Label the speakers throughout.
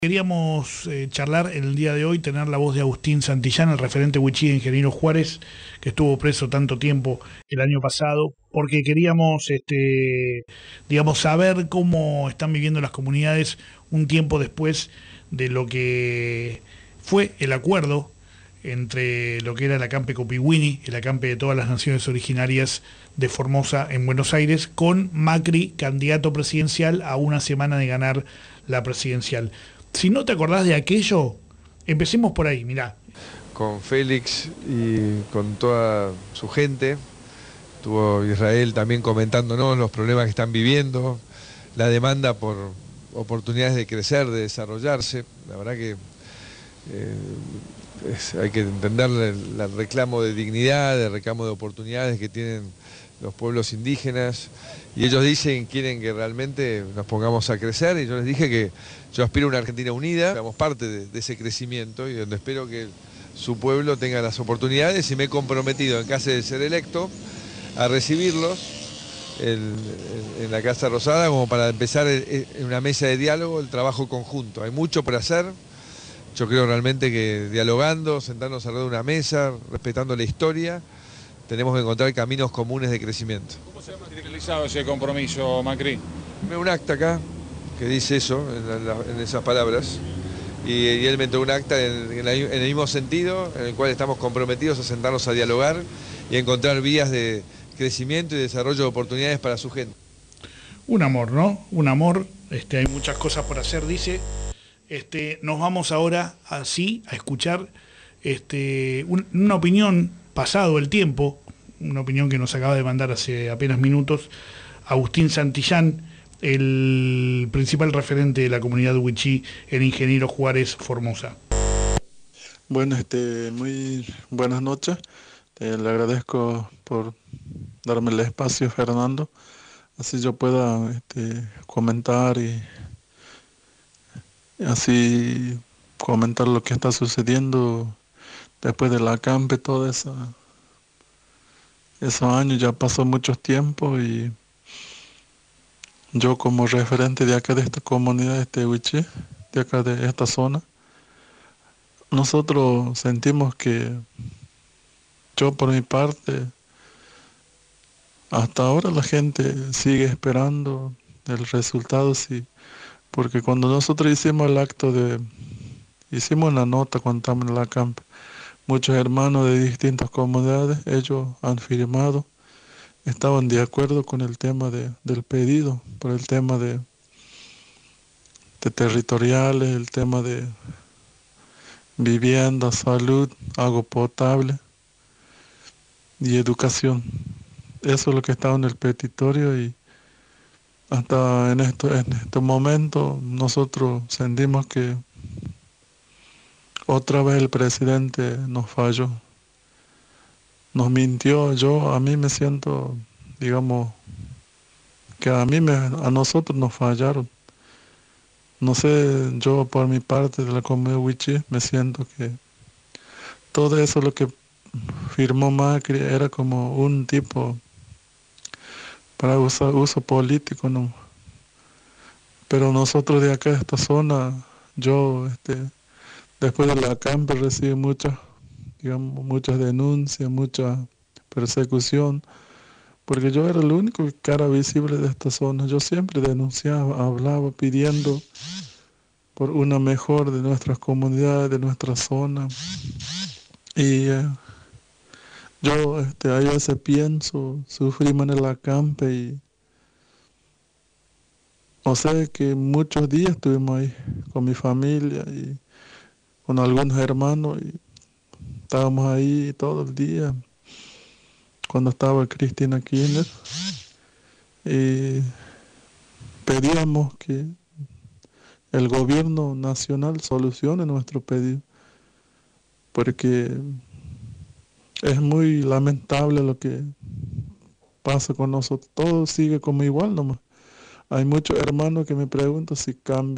Speaker 1: Queríamos charlar el día de hoy, tener la voz de Agustín Santillán, el referente wichí de Ingeniero Juárez, que estuvo preso tanto tiempo el año pasado, porque queríamos, digamos, saber cómo están viviendo las comunidades un tiempo después de lo que fue el acuerdo entre lo que era el acampe Copihuini, el acampe de todas las naciones originarias de Formosa en Buenos Aires, con Macri, candidato presidencial, a una semana de ganar la presidencial. Si no te acordás de aquello, empecemos por ahí, mirá.
Speaker 2: Con Félix y con toda su gente, estuvo Israel también comentándonos los problemas que están viviendo, la demanda por oportunidades de crecer, de desarrollarse. La verdad que hay que entender el reclamo de dignidad, el reclamo de oportunidades que tienen los pueblos indígenas, y ellos dicen, quieren que realmente nos pongamos a crecer, y yo les dije que yo aspiro a una Argentina unida, seamos parte de ese crecimiento, y donde espero que su pueblo tenga las oportunidades, y me he comprometido, en caso de ser electo, a recibirlos en la Casa Rosada, como para empezar en una mesa de diálogo el trabajo conjunto. Hay mucho por hacer. Yo creo realmente que dialogando, sentarnos alrededor de una mesa, respetando la historia, tenemos que encontrar caminos comunes de crecimiento.
Speaker 3: ¿Cómo se ha materializado ese compromiso, Macri?
Speaker 2: Un acta acá que dice eso, en esas palabras, y él me entregó un acta en el mismo sentido, en el cual estamos comprometidos a sentarnos a dialogar y a encontrar vías de crecimiento y desarrollo de oportunidades para su gente.
Speaker 1: Un amor, ¿no? Un amor, hay muchas cosas por hacer, dice. Nos vamos ahora así a escuchar una opinión pasado el tiempo, una opinión que nos acaba de mandar hace apenas minutos Agustín Santillán, el principal referente de la comunidad wichí en Ingeniero Juárez, Formosa.
Speaker 4: Bueno, muy buenas noches. Le agradezco por darme el espacio, Fernando, así yo pueda comentar y así comentar lo que está sucediendo después del acampe, todo esos años. Ya pasó mucho tiempo, y yo como referente de acá de esta comunidad wichí, de acá de esta zona, nosotros sentimos que, yo por mi parte, hasta ahora la gente sigue esperando el resultado, sí, porque cuando nosotros hicimos hicimos una nota cuando estábamos en la acampe, muchos hermanos de distintas comunidades, ellos han firmado, estaban de acuerdo con el tema del pedido, por el tema de territoriales, el tema de vivienda, salud, agua potable y educación. Eso es lo que estaba en el petitorio, y hasta en estos momentos nosotros sentimos que otra vez el presidente nos falló, nos mintió. A mí me siento, digamos, que a nosotros nos fallaron. No sé, yo por mi parte de la comunidad wichí me siento que todo eso lo que firmó Macri era como un tipo para uso político, ¿no? Pero nosotros de acá de esta zona, yo después de la acampe recibí muchas denuncias, mucha persecución, porque yo era el único cara visible de esta zona. Yo siempre denunciaba, hablaba, pidiendo por una mejor de nuestras comunidades, de nuestra zona. Y yo a veces pienso, sufrimos en el acampe, y o sea que muchos días estuvimos ahí con mi familia y con algunos hermanos, y estábamos ahí todo el día cuando estaba Cristina Kirchner, y pedíamos que el gobierno nacional solucione nuestro pedido, porque es muy lamentable lo que pasa con nosotros. Todo sigue como igual nomás. Hay muchos hermanos que me preguntan si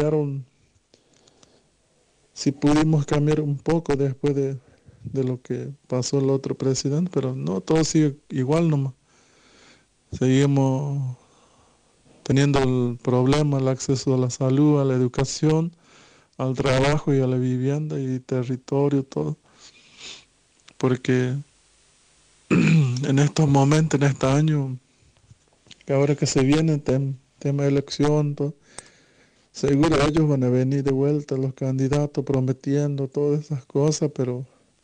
Speaker 4: pudimos cambiar un poco después de lo que pasó el otro presidente, pero no, todo sigue igual nomás. Seguimos teniendo el problema, el acceso a la salud, a la educación, al trabajo y a la vivienda y territorio, todo. Porque en estos momentos, en este año, que ahora que se viene tema de elección, todo, seguro ellos van a venir de vuelta, los candidatos prometiendo todas esas cosas, pero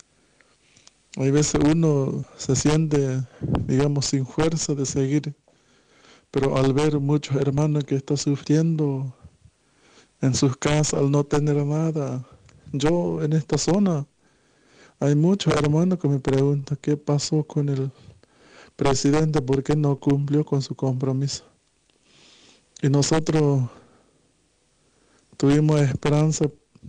Speaker 4: hay veces uno se siente, digamos, sin fuerza de seguir. Pero al ver muchos hermanos que están sufriendo en sus casas al no tener nada, yo en esta zona hay muchos hermanos que me preguntan qué pasó con el presidente, por qué no cumplió con su compromiso. Y nosotros tuvimos esperanza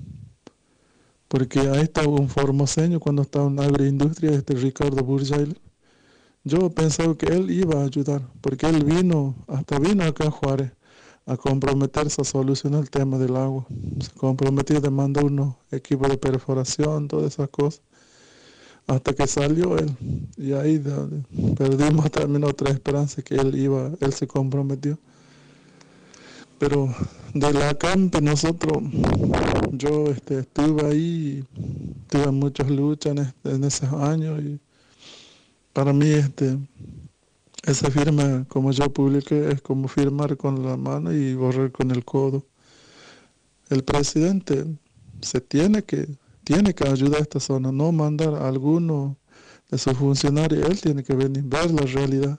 Speaker 4: porque ahí estaba un formoseño cuando estaba en agroindustria, Ricardo Burjail. Yo pensaba que él iba a ayudar, porque él vino acá a Juárez a comprometerse a solucionar el tema del agua. Se comprometió de mandar unos equipos de perforación, todas esas cosas, hasta que salió él. Y ahí perdimos también otra esperanza que él se comprometió. Pero de la campa yo estuve ahí, tuve muchas luchas en esos años y para mí esa firma, como yo publiqué, es como firmar con la mano y borrar con el codo. El presidente tiene que ayudar a esta zona, no mandar a alguno de sus funcionarios, él tiene que venir, ver la realidad,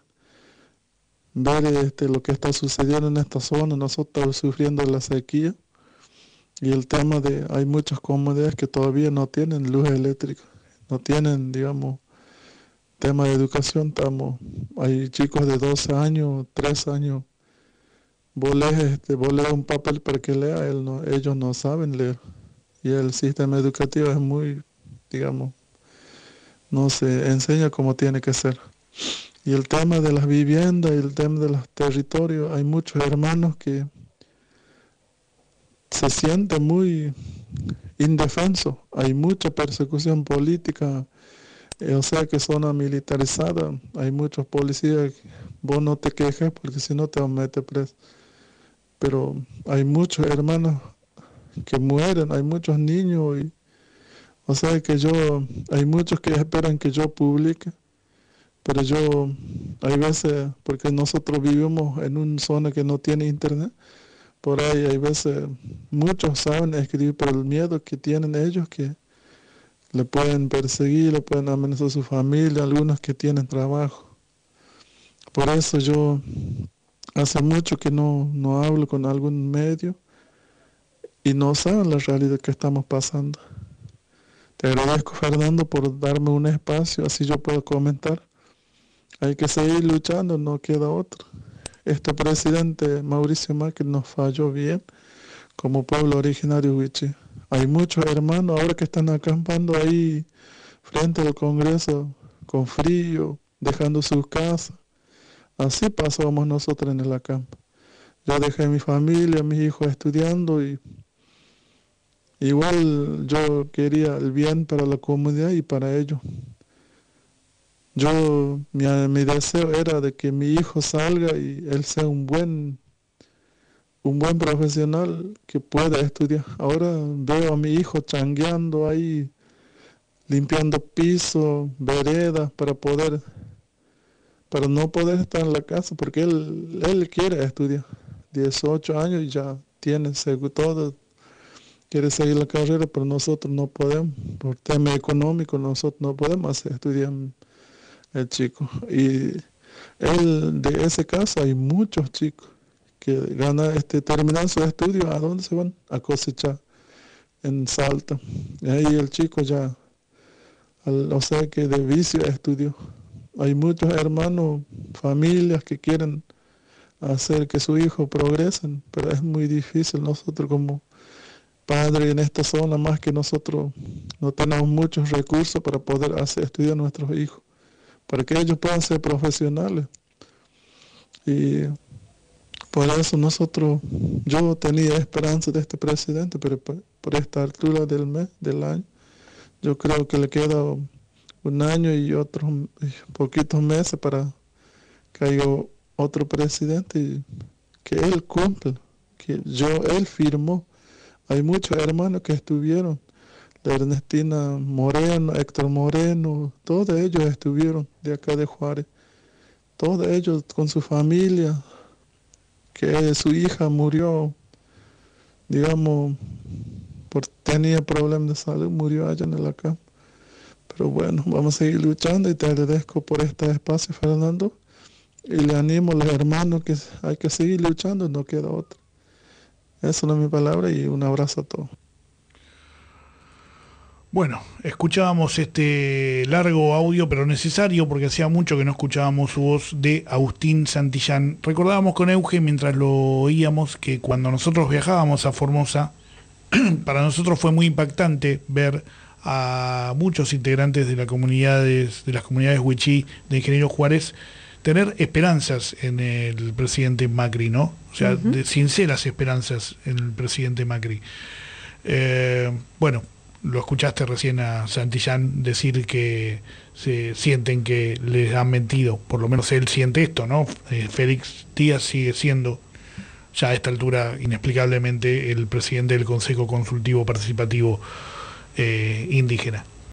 Speaker 4: ver lo que está sucediendo en esta zona. Nosotros estamos sufriendo la sequía y el tema hay muchas comunidades que todavía no tienen luz eléctrica, no tienen, digamos, tema de educación. Hay chicos de 12 años, 3 años, vos lees un papel para que lea, ellos no saben leer. Y el sistema educativo es muy, digamos, no se enseña como tiene que ser. Y el tema de las viviendas y el tema de los territorios, hay muchos hermanos que se sienten muy indefensos. Hay mucha persecución política, o sea que zona militarizada, hay muchos policías, vos no te quejes porque si no te van a meter preso. Pero hay muchos hermanos que mueren, hay muchos niños, o sea que hay muchos que esperan que yo publique, pero hay veces, porque nosotros vivimos en una zona que no tiene internet, por ahí hay veces, muchos saben escribir, pero el miedo que tienen ellos que le pueden perseguir, le pueden amenazar a su familia, algunos que tienen trabajo. Por eso yo hace mucho que no hablo con algún medio y no saben la realidad que estamos pasando. Te agradezco, Fernando, por darme un espacio, así yo puedo comentar. Hay que seguir luchando, no queda otro. Este presidente Mauricio Macri nos falló bien como pueblo originario wichí. Hay muchos hermanos ahora que están acampando ahí frente al Congreso con frío, dejando sus casas. Así pasamos nosotros en el acampo. Yo dejé a mi familia, a mis hijos estudiando y igual yo quería el bien para la comunidad y para ellos. Mi deseo era de que mi hijo salga y él sea un buen profesional que pueda estudiar. Ahora veo a mi hijo changueando ahí, limpiando pisos, veredas, para no poder estar en la casa, porque él quiere estudiar. 18 años y ya tiene todo, quiere seguir la carrera, pero nosotros no podemos, por tema económico, nosotros no podemos hacer estudiar el chico. Y de ese caso hay muchos chicos que terminan su estudio, ¿a dónde se van? A cosechar en Salta. Y ahí el chico ya, o sea que de vicio estudió. Hay muchos hermanos, familias que quieren hacer que su hijo progresen, pero es muy difícil. Nosotros como padres en esta zona, más que nosotros, no tenemos muchos recursos para poder hacer estudiar a nuestros hijos, para que ellos puedan ser profesionales. Y por eso yo tenía esperanza de este presidente, pero por esta altura del año, yo creo que le queda un año y otros poquitos meses para que haya otro presidente y que él cumpla, él firmó hay muchos hermanos que estuvieron, la Ernestina Moreno, Héctor Moreno, todos ellos estuvieron de acá de Juárez, todos ellos con su familia, que su hija murió, digamos, tenía problemas de salud, murió allá en la cama. Pero bueno, vamos a seguir luchando y te agradezco por este espacio, Fernando. Y le animo a los hermanos que hay que seguir luchando, no queda otra. Esa es mi palabra y un abrazo a todos.
Speaker 1: Bueno, escuchábamos este largo audio, pero necesario, porque hacía mucho que no escuchábamos su voz, de Agustín Santillán. Recordábamos con Euge, mientras lo oíamos, que cuando nosotros viajábamos a Formosa, para nosotros fue muy impactante ver a muchos integrantes de las comunidades wichí de Ingeniero Juárez tener esperanzas en el presidente Macri, ¿no? O sea, de sinceras esperanzas en el presidente Macri. Bueno, lo escuchaste recién a Santillán decir que se sienten que les han mentido, por lo menos él siente esto, ¿no? Félix Díaz sigue siendo ya a esta altura inexplicablemente el presidente del Consejo Consultivo Participativo Indígena.